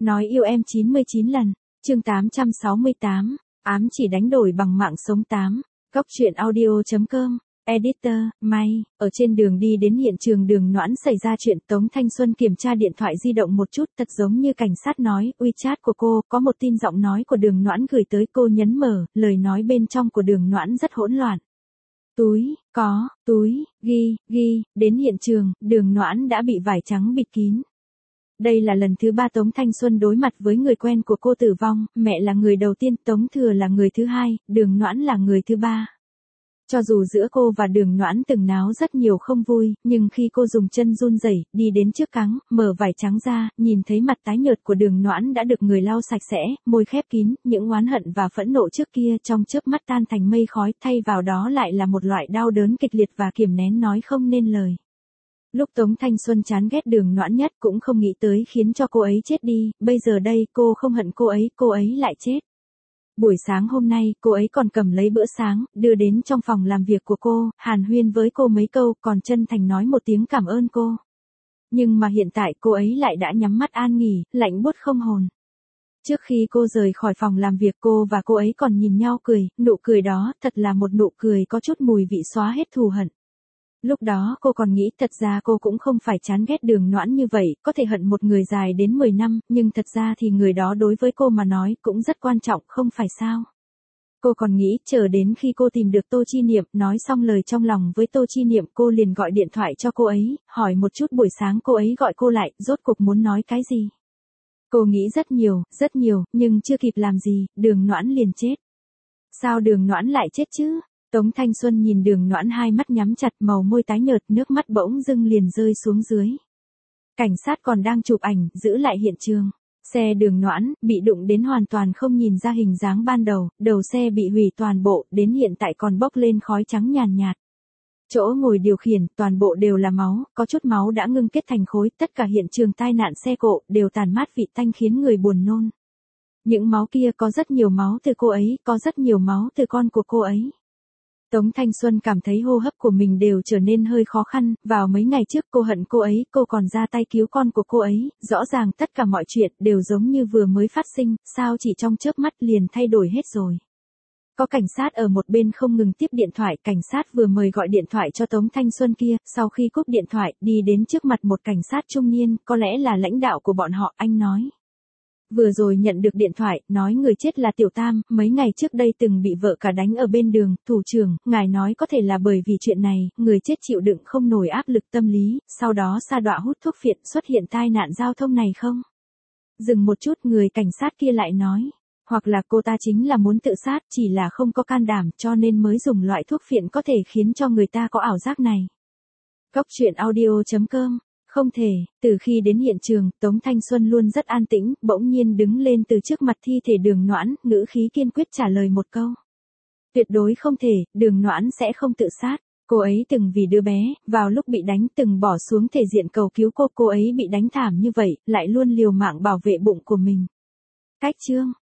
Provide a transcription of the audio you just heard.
Nói yêu em 99 lần. Chương 868. Ám chỉ đánh đổi bằng mạng sống 8. Góc truyện audio.com. Editor, May. Ở trên đường đi đến hiện trường Đường Noãn xảy ra chuyện, Tống Thanh Xuân kiểm tra điện thoại di động một chút, thật giống như cảnh sát nói, WeChat của cô, có một tin giọng nói của Đường Noãn gửi tới. Cô nhấn mở, lời nói bên trong của Đường Noãn rất hỗn loạn. Ghi, đến hiện trường, Đường Noãn đã bị vải trắng bịt kín. Đây là lần thứ 3 Tống Thanh Xuân đối mặt với người quen của cô tử vong, mẹ là người đầu tiên, Tống Thừa là người thứ hai, Đường Noãn là người thứ ba. Cho dù giữa cô và Đường Noãn từng náo rất nhiều không vui, nhưng khi cô dùng chân run rẩy đi đến trước cáng, mở vải trắng ra, nhìn thấy mặt tái nhợt của Đường Noãn đã được người lau sạch sẽ, môi khép kín, những oán hận và phẫn nộ trước kia trong chớp mắt tan thành mây khói, thay vào đó lại là một loại đau đớn kịch liệt và kiềm nén nói không nên lời. Lúc Tống Thanh Xuân chán ghét Đường Noãn nhất cũng không nghĩ tới khiến cho cô ấy chết đi, bây giờ đây cô không hận cô ấy lại chết. Buổi sáng hôm nay, cô ấy còn cầm lấy bữa sáng, đưa đến trong phòng làm việc của cô, hàn huyên với cô mấy câu, còn chân thành nói một tiếng cảm ơn cô. Nhưng mà hiện tại cô ấy lại đã nhắm mắt an nghỉ, lạnh buốt không hồn. Trước khi cô rời khỏi phòng làm việc, cô và cô ấy còn nhìn nhau cười, nụ cười đó thật là một nụ cười có chút mùi vị xóa hết thù hận. Lúc đó cô còn nghĩ thật ra cô cũng không phải chán ghét Đường Noãn như vậy, có thể hận một người dài đến 10 năm, nhưng thật ra thì người đó đối với cô mà nói cũng rất quan trọng, không phải sao. Cô còn nghĩ chờ đến khi cô tìm được Tô Chi Niệm, nói xong lời trong lòng với Tô Chi Niệm, cô liền gọi điện thoại cho cô ấy, hỏi một chút buổi sáng cô ấy gọi cô lại, rốt cuộc muốn nói cái gì. Cô nghĩ rất nhiều, nhưng chưa kịp làm gì, Đường Noãn liền chết. Sao Đường Noãn lại chết chứ? Tống Thanh Xuân nhìn Đường Noãn hai mắt nhắm chặt, màu môi tái nhợt, nước mắt bỗng dưng liền rơi xuống dưới. Cảnh sát còn đang chụp ảnh, giữ lại hiện trường. Xe Đường Noãn, bị đụng đến hoàn toàn không nhìn ra hình dáng ban đầu, đầu xe bị hủy toàn bộ, đến hiện tại còn bốc lên khói trắng nhàn nhạt. Chỗ ngồi điều khiển, toàn bộ đều là máu, có chút máu đã ngưng kết thành khối, tất cả hiện trường tai nạn xe cộ, đều tàn mát vị tanh khiến người buồn nôn. Những máu kia có rất nhiều máu từ cô ấy, có rất nhiều máu từ con của cô ấy. Tống Thanh Xuân cảm thấy hô hấp của mình đều trở nên hơi khó khăn, vào mấy ngày trước cô hận cô ấy, cô còn ra tay cứu con của cô ấy, rõ ràng tất cả mọi chuyện đều giống như vừa mới phát sinh, sao chỉ trong chớp mắt liền thay đổi hết rồi. Có cảnh sát ở một bên không ngừng tiếp điện thoại, cảnh sát vừa mời gọi điện thoại cho Tống Thanh Xuân kia, sau khi cúp điện thoại, đi đến trước mặt một cảnh sát trung niên, có lẽ là lãnh đạo của bọn họ, anh nói. Vừa rồi nhận được điện thoại, nói người chết là Tiểu Tam, mấy ngày trước đây từng bị vợ cả đánh ở bên đường, thủ trưởng, ngài nói có thể là bởi vì chuyện này, người chết chịu đựng không nổi áp lực tâm lý, sau đó sa đọa hút thuốc phiện, xuất hiện tai nạn giao thông này không? Dừng một chút, người cảnh sát kia lại nói, hoặc là cô ta chính là muốn tự sát, chỉ là không có can đảm, cho nên mới dùng loại thuốc phiện có thể khiến cho người ta có ảo giác này. Góc truyện audio.com. Không thể, từ khi đến hiện trường, Tống Thanh Xuân luôn rất an tĩnh, bỗng nhiên đứng lên từ trước mặt thi thể Đường Noãn, ngữ khí kiên quyết trả lời một câu. Tuyệt đối không thể, Đường Noãn sẽ không tự sát. Cô ấy từng vì đứa bé, vào lúc bị đánh từng bỏ xuống thể diện cầu cứu cô ấy bị đánh thảm như vậy, lại luôn liều mạng bảo vệ bụng của mình. Cách chương.